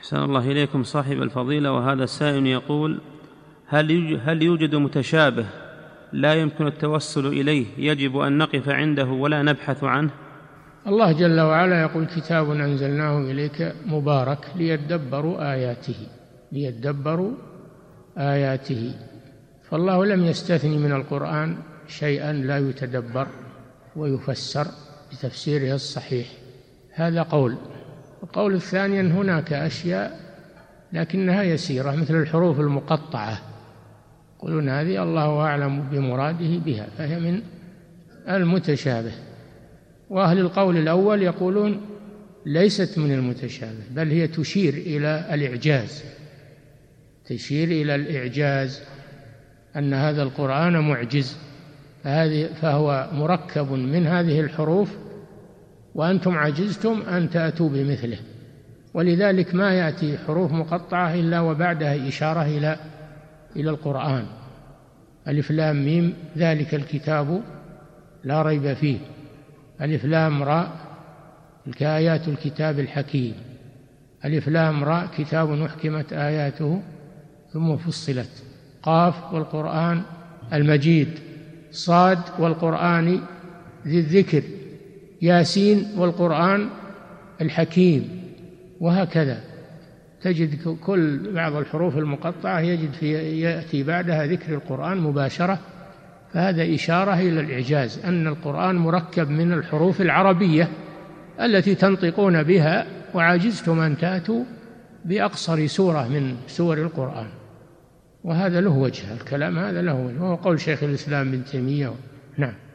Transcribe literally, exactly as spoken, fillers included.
أحسن الله إليكم صاحب الفضيلة، وهذا السائل يقول: هل هل يوجد متشابه لا يمكن التوسل إليه يجب أن نقف عنده ولا نبحث عنه؟ الله جل وعلا يقول: كتاب أنزلناه إليك مبارك ليدبروا آياته ليدبروا آياته. فالله لم يستثني من القرآن شيئا لا يتدبر ويفسر بتفسيره الصحيح. هذا قول. القول الثاني أن هناك أشياء لكنها يسيرة مثل الحروف المقطعة، يقولون هذه الله أعلم بمراده بها، فهي من المتشابه. وأهل القول الأول يقولون ليست من المتشابه، بل هي تشير إلى الإعجاز تشير إلى الإعجاز أن هذا القرآن معجز، فهذه فهو مركب من هذه الحروف وأنتم عجزتم أن تأتوا بمثله. ولذلك ما يأتي حروف مقطعة إلا وبعدها إشارة إلى إلى القرآن. ألف لام ميم ذلك الكتاب لا ريب فيه، ألف لام راء تلك آيات الكتاب الحكيم، ألف لام راء كتاب أحكمت آياته ثم فصلت، قاف والقرآن المجيد، صاد والقرآن ذي الذكر، ياسين والقرآن الحكيم، وهكذا تجد كل بعض الحروف المقطعة يجد في يأتي بعدها ذكر القرآن مباشرة. فهذا إشارة إلى الإعجاز أن القرآن مركب من الحروف العربية التي تنطقون بها وعجزتم أن تأتوا بأقصر سورة من سور القرآن. وهذا له وجه، الكلام هذا له وجه، وهو قول شيخ الإسلام ابن تيمية. نعم.